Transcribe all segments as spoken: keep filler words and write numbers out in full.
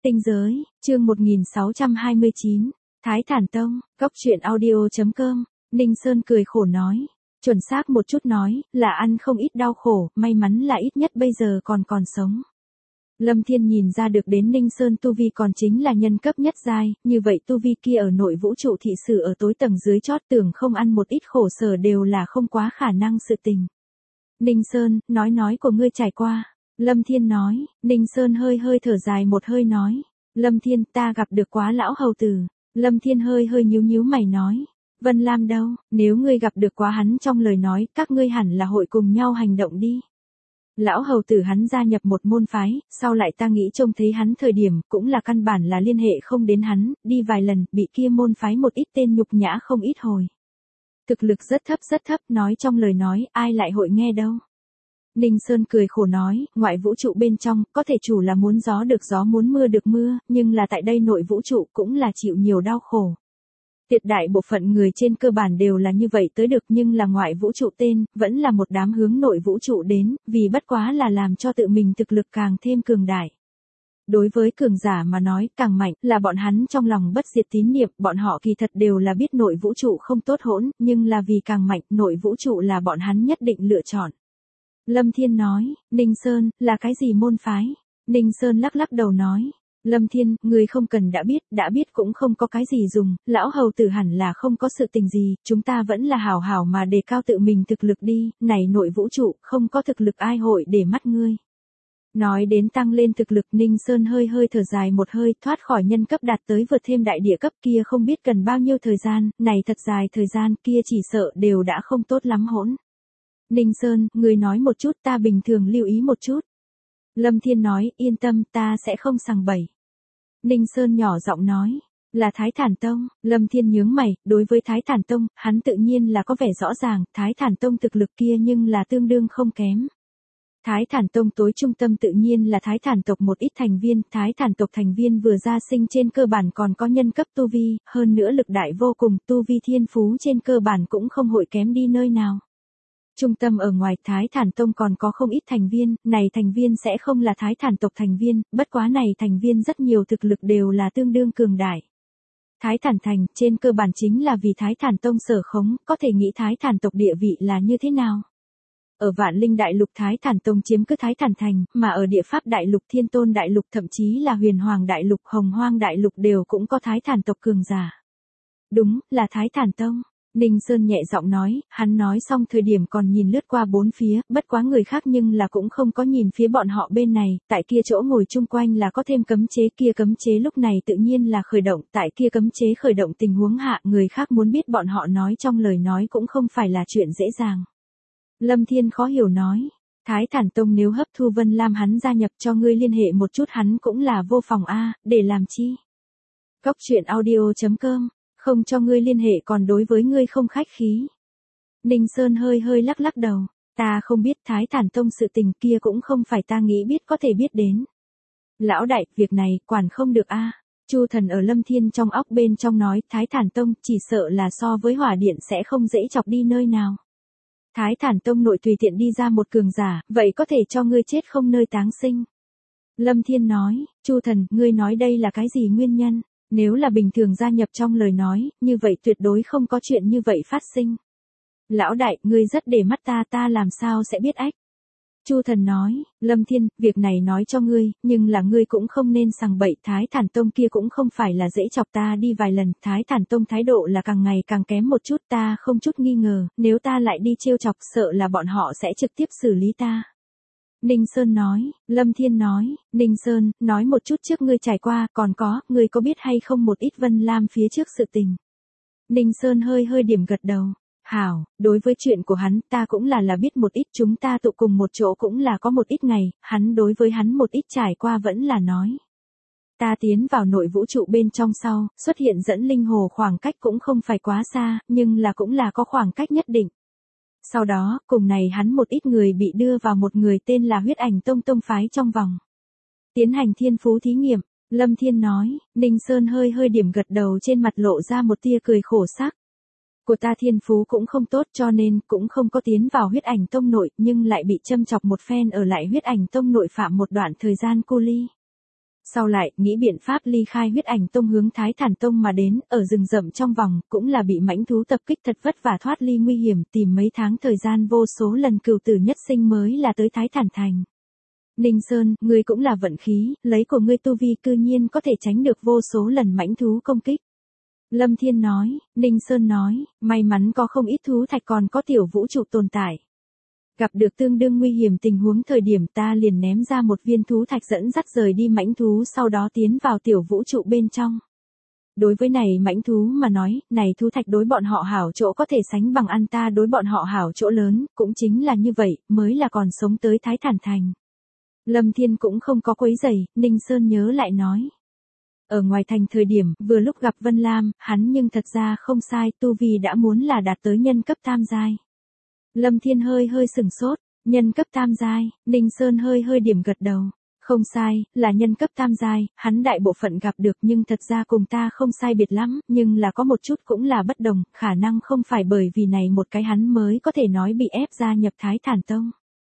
Tinh giới, chương một nghìn sáu trăm hai mươi chín, Thái Thản Tông, góc truyện audio.com, Ninh Sơn cười khổ nói. Chuẩn xác một chút nói, là ăn không ít đau khổ, may mắn là ít nhất bây giờ còn còn sống. Lâm Thiên nhìn ra được đến Ninh Sơn tu vi còn chính là nhân cấp nhất giai, như vậy tu vi kia ở nội vũ trụ thị sử ở tối tầng dưới chót tưởng không ăn một ít khổ sở đều là không quá khả năng sự tình. Ninh Sơn, nói nói của ngươi trải qua. Lâm Thiên nói, Ninh Sơn hơi hơi thở dài một hơi nói. Lâm Thiên, ta gặp được quá lão hầu tử. Lâm Thiên hơi hơi nhíu nhíu mày nói. Vân Lam đâu, nếu ngươi gặp được quá hắn trong lời nói, các ngươi hẳn là hội cùng nhau hành động đi. Lão hầu tử hắn gia nhập một môn phái, sau lại ta nghĩ trông thấy hắn thời điểm, cũng là căn bản là liên hệ không đến hắn, đi vài lần, bị kia môn phái một ít tên nhục nhã không ít hồi. Thực lực rất thấp rất thấp, nói trong lời nói, ai lại hội nghe đâu. Ninh Sơn cười khổ nói, ngoại vũ trụ bên trong, có thể chủ là muốn gió được gió muốn mưa được mưa, nhưng là tại đây nội vũ trụ cũng là chịu nhiều đau khổ. Tuyệt đại bộ phận người trên cơ bản đều là như vậy tới được, nhưng là ngoại vũ trụ tên, vẫn là một đám hướng nội vũ trụ đến, vì bất quá là làm cho tự mình thực lực càng thêm cường đại. Đối với cường giả mà nói, càng mạnh, là bọn hắn trong lòng bất diệt tín niệm, bọn họ kỳ thật đều là biết nội vũ trụ không tốt hỗn, nhưng là vì càng mạnh, nội vũ trụ là bọn hắn nhất định lựa chọn. Lâm Thiên nói, Ninh Sơn, là cái gì môn phái? Ninh Sơn lắc lắc đầu nói. Lâm Thiên, người không cần đã biết, đã biết cũng không có cái gì dùng, lão hầu tử hẳn là không có sự tình gì, chúng ta vẫn là hảo hảo mà đề cao tự mình thực lực đi, này nội vũ trụ, không có thực lực ai hội để mắt ngươi. Nói đến tăng lên thực lực, Ninh Sơn hơi hơi thở dài một hơi, thoát khỏi nhân cấp đạt tới vượt thêm đại địa cấp kia không biết cần bao nhiêu thời gian, này thật dài thời gian kia chỉ sợ đều đã không tốt lắm hỗn. Ninh Sơn, người nói một chút ta bình thường lưu ý một chút. Lâm Thiên nói, yên tâm ta sẽ không sằng bậy. Ninh Sơn nhỏ giọng nói, là Thái Thản Tông. Lâm Thiên nhướng mày, đối với Thái Thản Tông, hắn tự nhiên là có vẻ rõ ràng, Thái Thản Tông thực lực kia nhưng là tương đương không kém. Thái Thản Tông tối trung tâm tự nhiên là Thái Thản tộc một ít thành viên, Thái Thản tộc thành viên vừa ra sinh trên cơ bản còn có nhân cấp tu vi, hơn nữa lực đại vô cùng, tu vi thiên phú trên cơ bản cũng không hội kém đi nơi nào. Trung tâm ở ngoài Thái Thản Tông còn có không ít thành viên, này thành viên sẽ không là Thái Thản tộc thành viên, bất quá này thành viên rất nhiều thực lực đều là tương đương cường đại. Thái Thản thành, trên cơ bản chính là vì Thái Thản Tông sở khống, có thể nghĩ Thái Thản tộc địa vị là như thế nào. Ở Vạn Linh Đại Lục Thái Thản Tông chiếm cứ Thái Thản thành, mà ở Địa Pháp Đại Lục Thiên Tôn Đại Lục thậm chí là Huyền Hoàng Đại Lục Hồng Hoang Đại Lục đều cũng có Thái Thản tộc cường giả. Đúng, là Thái Thản Tông. Ninh Sơn nhẹ giọng nói, hắn nói xong thời điểm còn nhìn lướt qua bốn phía, bất quá người khác nhưng là cũng không có nhìn phía bọn họ bên này, tại kia chỗ ngồi chung quanh là có thêm cấm chế, kia cấm chế lúc này tự nhiên là khởi động, tại kia cấm chế khởi động tình huống hạ, người khác muốn biết bọn họ nói trong lời nói cũng không phải là chuyện dễ dàng. Lâm Thiên khó hiểu nói, Thái Thản Tông nếu hấp thu Vân Lam hắn gia nhập cho ngươi liên hệ một chút hắn cũng là vô phòng a, để làm chi? Góc truyện audio.com, không cho ngươi liên hệ còn đối với ngươi không khách khí. Ninh Sơn hơi hơi lắc lắc đầu, ta không biết Thái Thản Tông sự tình kia cũng không phải ta nghĩ biết có thể biết đến. Lão đại, việc này quản không được a. Chu Thần ở Lâm Thiên trong óc bên trong nói, Thái Thản Tông chỉ sợ là so với Hỏa Điện sẽ không dễ chọc đi nơi nào. Thái Thản Tông nội tùy tiện đi ra một cường giả, vậy có thể cho ngươi chết không nơi táng sinh. Lâm Thiên nói, Chu Thần, ngươi nói đây là cái gì nguyên nhân? Nếu là bình thường gia nhập trong lời nói, như vậy tuyệt đối không có chuyện như vậy phát sinh. Lão đại, ngươi rất để mắt ta, ta làm sao sẽ biết ách? Chu Thần nói, Lâm Thiên, việc này nói cho ngươi, nhưng là ngươi cũng không nên sằng bậy, Thái Thản Tông kia cũng không phải là dễ chọc, ta đi vài lần, Thái Thản Tông thái độ là càng ngày càng kém một chút, ta không chút nghi ngờ, nếu ta lại đi trêu chọc sợ là bọn họ sẽ trực tiếp xử lý ta. Ninh Sơn nói, Lâm Thiên nói, Ninh Sơn, nói một chút trước ngươi trải qua, còn có, ngươi có biết hay không một ít Vân Lam phía trước sự tình. Ninh Sơn hơi hơi điểm gật đầu, hảo, đối với chuyện của hắn, ta cũng là là biết một ít, chúng ta tụ cùng một chỗ cũng là có một ít ngày, hắn đối với hắn một ít trải qua vẫn là nói. Ta tiến vào nội vũ trụ bên trong sau, xuất hiện dẫn linh hồ khoảng cách cũng không phải quá xa, nhưng là cũng là có khoảng cách nhất định. Sau đó, cùng này hắn một ít người bị đưa vào một người tên là Huyết Ảnh Tông tông phái trong vòng. Tiến hành thiên phú thí nghiệm, Lâm Thiên nói, Ninh Sơn hơi hơi điểm gật đầu trên mặt lộ ra một tia cười khổ sắc. Của ta thiên phú cũng không tốt cho nên cũng không có tiến vào Huyết Ảnh Tông nội nhưng lại bị châm chọc một phen ở lại Huyết Ảnh Tông nội phạm một đoạn thời gian cu ly. Sau lại, nghĩ biện pháp ly khai huyết ảnh tông hướng Thái Thản Tông mà đến, ở rừng rậm trong vòng, cũng là bị mãnh thú tập kích thật vất vả thoát ly nguy hiểm, tìm mấy tháng thời gian vô số lần cửu tử nhất sinh mới là tới Thái Thản Thành. Ninh Sơn, ngươi cũng là vận khí, lấy của ngươi tu vi cư nhiên có thể tránh được vô số lần mãnh thú công kích. Lâm Thiên nói, Ninh Sơn nói, may mắn có không ít thú thạch còn có tiểu vũ trụ tồn tại. Gặp được tương đương nguy hiểm tình huống thời điểm ta liền ném ra một viên thú thạch dẫn dắt rời đi mãnh thú sau đó tiến vào tiểu vũ trụ bên trong. Đối với này mãnh thú mà nói, này thú thạch đối bọn họ hảo chỗ có thể sánh bằng ăn ta đối bọn họ hảo chỗ lớn, cũng chính là như vậy, mới là còn sống tới Thái Thản Thành. Lâm Thiên cũng không có quấy rầy, Ninh Sơn nhớ lại nói. Ở ngoài thành thời điểm, vừa lúc gặp Vân Lam, hắn nhưng thật ra không sai, tu vi đã muốn là đạt tới nhân cấp tam giai. Lâm Thiên hơi hơi sừng sốt, nhân cấp tam giai, Ninh Sơn hơi hơi điểm gật đầu. Không sai, là nhân cấp tam giai, hắn đại bộ phận gặp được nhưng thật ra cùng ta không sai biệt lắm, nhưng là có một chút cũng là bất đồng, khả năng không phải bởi vì này một cái hắn mới có thể nói bị ép gia nhập Thái Thản Tông.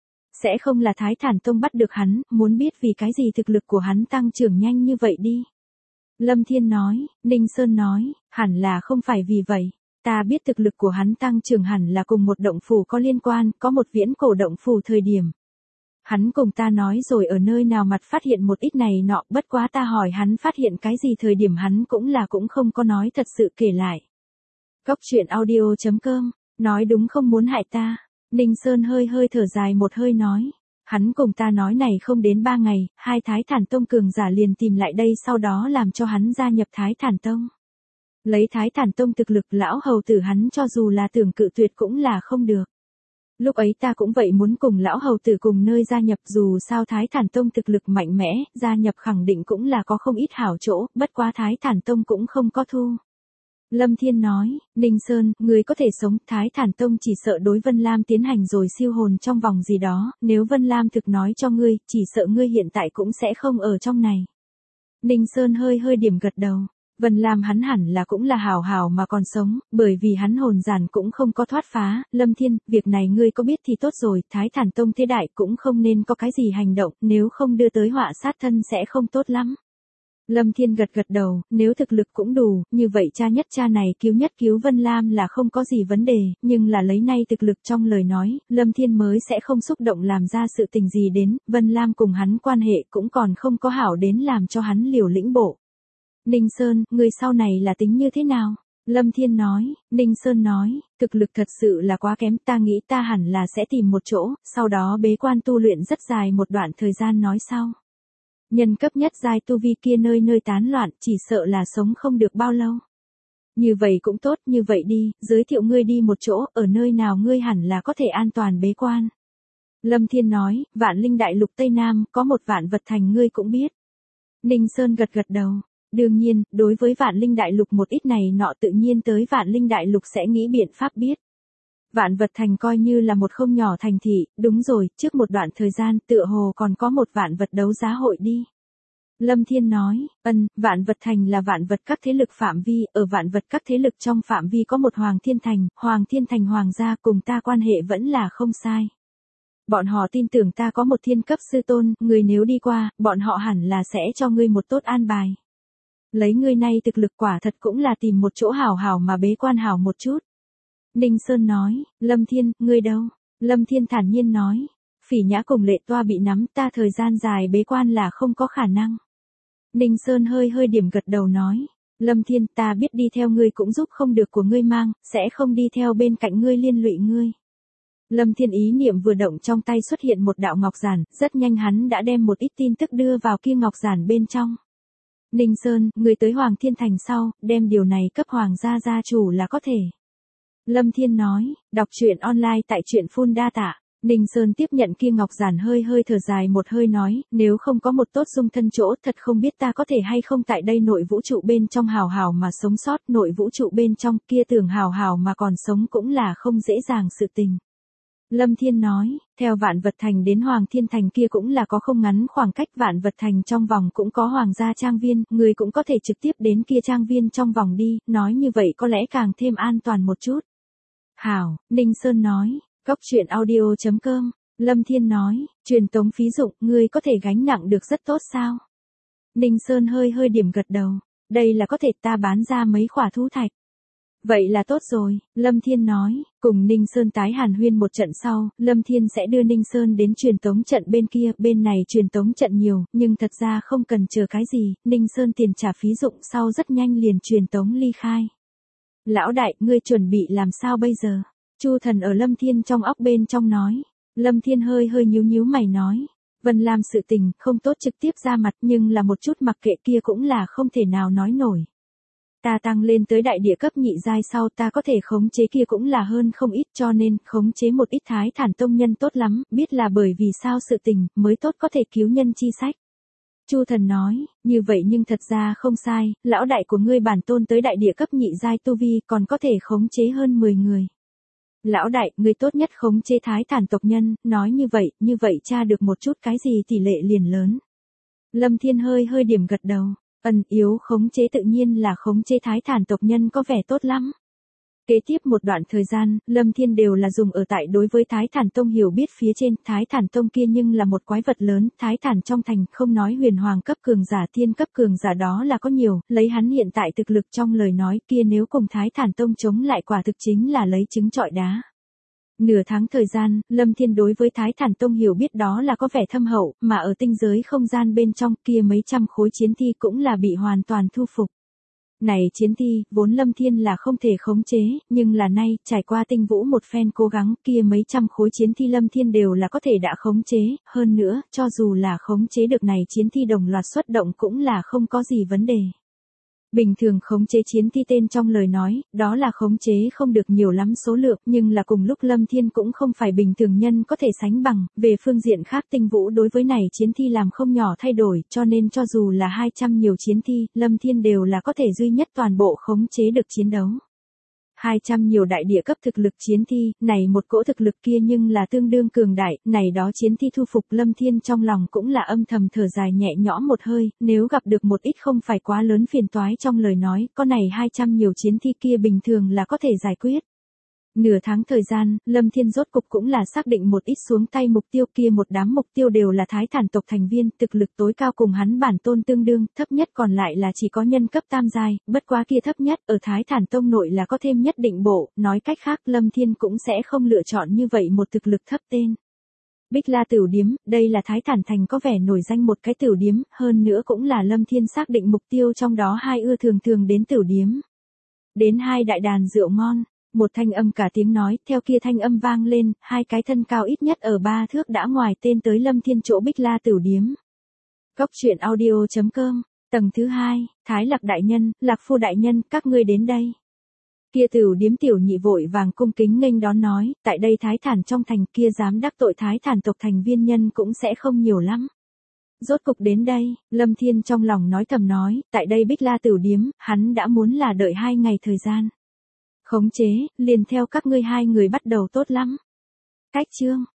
Sẽ không là Thái Thản Tông bắt được hắn, muốn biết vì cái gì thực lực của hắn tăng trưởng nhanh như vậy đi. Lâm Thiên nói, Ninh Sơn nói, hẳn là không phải vì vậy. Ta biết thực lực của hắn tăng trưởng hẳn là cùng một động phủ có liên quan, có một viễn cổ động phủ thời điểm. Hắn cùng ta nói rồi ở nơi nào mặt phát hiện một ít này nọ, bất quá ta hỏi hắn phát hiện cái gì thời điểm hắn cũng là cũng không có nói thật sự kể lại. Cóc truyện audio chấm com, nói đúng không muốn hại ta. Ninh Sơn hơi hơi thở dài một hơi nói. Hắn cùng ta nói này không đến ba ngày, hai Thái Thản Tông cường giả liền tìm lại đây sau đó làm cho hắn gia nhập Thái Thản Tông. Lấy Thái Thản Tông thực lực lão hầu tử hắn cho dù là tưởng cự tuyệt cũng là không được. Lúc ấy ta cũng vậy muốn cùng lão hầu tử cùng nơi gia nhập dù sao Thái Thản Tông thực lực mạnh mẽ, gia nhập khẳng định cũng là có không ít hảo chỗ, bất quá Thái Thản Tông cũng không có thu. Lâm Thiên nói, Ninh Sơn, người có thể sống, Thái Thản Tông chỉ sợ đối Vân Lam tiến hành rồi siêu hồn trong vòng gì đó, nếu Vân Lam thực nói cho ngươi, chỉ sợ ngươi hiện tại cũng sẽ không ở trong này. Ninh Sơn hơi hơi điểm gật đầu. Vân Lam hắn hẳn là cũng là hào hào mà còn sống, bởi vì hắn hồn giản cũng không có thoát phá, Lâm Thiên, việc này ngươi có biết thì tốt rồi, Thái Thản Tông thế đại cũng không nên có cái gì hành động, nếu không đưa tới họa sát thân sẽ không tốt lắm. Lâm Thiên gật gật đầu, nếu thực lực cũng đủ, như vậy cha nhất cha này cứu nhất cứu Vân Lam là không có gì vấn đề, nhưng là lấy nay thực lực trong lời nói, Lâm Thiên mới sẽ không xúc động làm ra sự tình gì đến, Vân Lam cùng hắn quan hệ cũng còn không có hảo đến làm cho hắn liều lĩnh bộ. Ninh Sơn, người sau này là tính như thế nào? Lâm Thiên nói, Ninh Sơn nói, thực lực thật sự là quá kém, ta nghĩ ta hẳn là sẽ tìm một chỗ, sau đó bế quan tu luyện rất dài một đoạn thời gian nói sau. Nhân cấp nhất giai tu vi kia nơi nơi tán loạn, chỉ sợ là sống không được bao lâu. Như vậy cũng tốt, như vậy đi, giới thiệu ngươi đi một chỗ, ở nơi nào ngươi hẳn là có thể an toàn bế quan. Lâm Thiên nói, Vạn Linh Đại Lục Tây Nam, có một vạn vật thành ngươi cũng biết. Ninh Sơn gật gật đầu. Đương nhiên, đối với Vạn Linh Đại Lục một ít này nọ tự nhiên tới Vạn Linh Đại Lục sẽ nghĩ biện pháp biết. Vạn vật thành coi như là một không nhỏ thành thị, đúng rồi, trước một đoạn thời gian tựa hồ còn có một vạn vật đấu giá hội đi. Lâm Thiên nói, ân, vạn vật thành là vạn vật các thế lực phạm vi, ở vạn vật các thế lực trong phạm vi có một Hoàng Thiên Thành, Hoàng Thiên Thành hoàng gia cùng ta quan hệ vẫn là không sai. Bọn họ tin tưởng ta có một thiên cấp sư tôn, người nếu đi qua, bọn họ hẳn là sẽ cho ngươi một tốt an bài. Lấy ngươi nay thực lực quả thật cũng là tìm một chỗ hảo hảo mà bế quan hảo một chút. Ninh Sơn nói, Lâm Thiên, ngươi đâu? Lâm Thiên thản nhiên nói, Phỉ Nhã cùng Lệ Toa bị nắm, ta thời gian dài bế quan là không có khả năng. Ninh Sơn hơi hơi điểm gật đầu nói, Lâm Thiên, ta biết đi theo ngươi cũng giúp không được của ngươi mang, sẽ không đi theo bên cạnh ngươi liên lụy ngươi. Lâm Thiên ý niệm vừa động trong tay xuất hiện một đạo ngọc giản, rất nhanh hắn đã đem một ít tin tức đưa vào kia ngọc giản bên trong. Ninh Sơn, người tới Hoàng Thiên Thành sau, đem điều này cấp Hoàng gia gia chủ là có thể. Lâm Thiên nói, đọc truyện online tại truyện Full Data. Ninh Sơn tiếp nhận kia ngọc giản hơi hơi thở dài một hơi nói, nếu không có một tốt dung thân chỗ, thật không biết ta có thể hay không tại đây nội vũ trụ bên trong hào hào mà sống sót, nội vũ trụ bên trong kia tưởng hào hào mà còn sống cũng là không dễ dàng sự tình. Lâm Thiên nói, theo Vạn Vật Thành đến Hoàng Thiên Thành kia cũng là có không ngắn khoảng cách, Vạn Vật Thành trong vòng cũng có Hoàng gia trang viên, người cũng có thể trực tiếp đến kia trang viên trong vòng đi, nói như vậy có lẽ càng thêm an toàn một chút. Hảo, Ninh Sơn nói, cóc truyện audio chấm com, Lâm Thiên nói, truyền tống phí dụng, ngươi có thể gánh nặng được rất tốt sao? Ninh Sơn hơi hơi điểm gật đầu. Đây là có thể ta bán ra mấy khỏa thú thạch. Vậy là tốt rồi, Lâm Thiên nói, cùng Ninh Sơn tái hàn huyên một trận sau, Lâm Thiên sẽ đưa Ninh Sơn đến truyền tống trận bên kia, bên này truyền tống trận nhiều, nhưng thật ra không cần chờ cái gì, Ninh Sơn tiền trả phí dụng sau rất nhanh liền truyền tống ly khai. Lão đại, ngươi chuẩn bị làm sao bây giờ? Chu Thần ở Lâm Thiên trong óc bên trong nói. Lâm Thiên hơi hơi nhíu nhíu mày nói. Vân Lam sự tình, không tốt trực tiếp ra mặt nhưng là một chút mặc kệ kia cũng là không thể nào nói nổi. Ta tăng lên tới đại địa cấp nhị giai sau ta có thể khống chế kia cũng là hơn không ít cho nên khống chế một ít thái thản tông nhân tốt lắm, biết là bởi vì sao sự tình mới tốt có thể cứu nhân chi sách. Chu Thần nói, như vậy nhưng thật ra không sai, lão đại của ngươi bản tôn tới đại địa cấp nhị giai tu vi còn có thể khống chế hơn mười người. Lão đại, ngươi tốt nhất khống chế thái thản tộc nhân, nói như vậy, như vậy tra được một chút cái gì tỷ lệ liền lớn. Lâm Thiên hơi hơi điểm gật đầu, ẩn yếu khống chế tự nhiên là khống chế thái thản tộc nhân có vẻ tốt lắm. Kế tiếp một đoạn thời gian, Lâm Thiên đều là dùng ở tại đối với Thái Thản Tông hiểu biết phía trên, Thái Thản Tông kia nhưng là một quái vật lớn, Thái Thản trong thành, không nói huyền hoàng cấp cường giả thiên cấp cường giả đó là có nhiều, lấy hắn hiện tại thực lực trong lời nói kia nếu cùng Thái Thản Tông chống lại quả thực chính là lấy trứng trọi đá. Nửa tháng thời gian, Lâm Thiên đối với Thái Thản Tông hiểu biết đó là có vẻ thâm hậu, mà ở tinh giới không gian bên trong kia mấy trăm khối chiến thi cũng là bị hoàn toàn thu phục. Này chiến thi, vốn Lâm Thiên là không thể khống chế, nhưng là nay, trải qua tinh vũ một phen cố gắng, kia mấy trăm khối chiến thi Lâm Thiên đều là có thể đã khống chế, hơn nữa, cho dù là khống chế được này chiến thi đồng loạt xuất động cũng là không có gì vấn đề. Bình thường khống chế chiến thi tên trong lời nói, đó là khống chế không được nhiều lắm số lượng, nhưng là cùng lúc Lâm Thiên cũng không phải bình thường nhân có thể sánh bằng, về phương diện khác tinh vũ đối với này chiến thi làm không nhỏ thay đổi, cho nên cho dù là hai trăm nhiều chiến thi, Lâm Thiên đều là có thể duy nhất toàn bộ khống chế được chiến đấu. hai trăm nhiều đại địa cấp thực lực chiến thi, này một cỗ thực lực kia nhưng là tương đương cường đại, này đó chiến thi thu phục Lâm Thiên trong lòng cũng là âm thầm thở dài nhẹ nhõm một hơi, nếu gặp được một ít không phải quá lớn phiền toái trong lời nói, có này hai trăm nhiều chiến thi kia bình thường là có thể giải quyết. Nửa tháng thời gian, Lâm Thiên rốt cục cũng là xác định một ít xuống tay mục tiêu kia một đám mục tiêu đều là thái thản tộc thành viên, thực lực tối cao cùng hắn bản tôn tương đương, thấp nhất còn lại là chỉ có nhân cấp tam giai, bất quá kia thấp nhất ở thái thản tông nội là có thêm nhất định bộ, nói cách khác Lâm Thiên cũng sẽ không lựa chọn như vậy một thực lực thấp tên. Bích La Tửu Điếm, đây là Thái Thản Thành có vẻ nổi danh một cái tửu điếm, hơn nữa cũng là Lâm Thiên xác định mục tiêu trong đó hai ưa thường thường đến tửu điếm. Đến hai đại đàn rượu ngon. Một thanh âm cả tiếng nói, theo kia thanh âm vang lên, hai cái thân cao ít nhất ở ba thước đã ngoài tên tới Lâm Thiên chỗ Bích La Tửu Điếm. Góc truyện audio chấm com, tầng thứ hai, Thái Lạc đại nhân, Lạc Phu đại nhân, các ngươi đến đây. Kia Tửu Điếm tiểu nhị vội vàng cung kính nghênh đón nói, tại đây Thái Thản trong thành kia dám đắc tội Thái Thản tộc thành viên nhân cũng sẽ không nhiều lắm. Rốt cục đến đây, Lâm Thiên trong lòng nói thầm nói, tại đây Bích La Tửu Điếm, hắn đã muốn là đợi hai ngày thời gian. Khống chế, liền theo các ngươi hai người bắt đầu tốt lắm. Cách chương.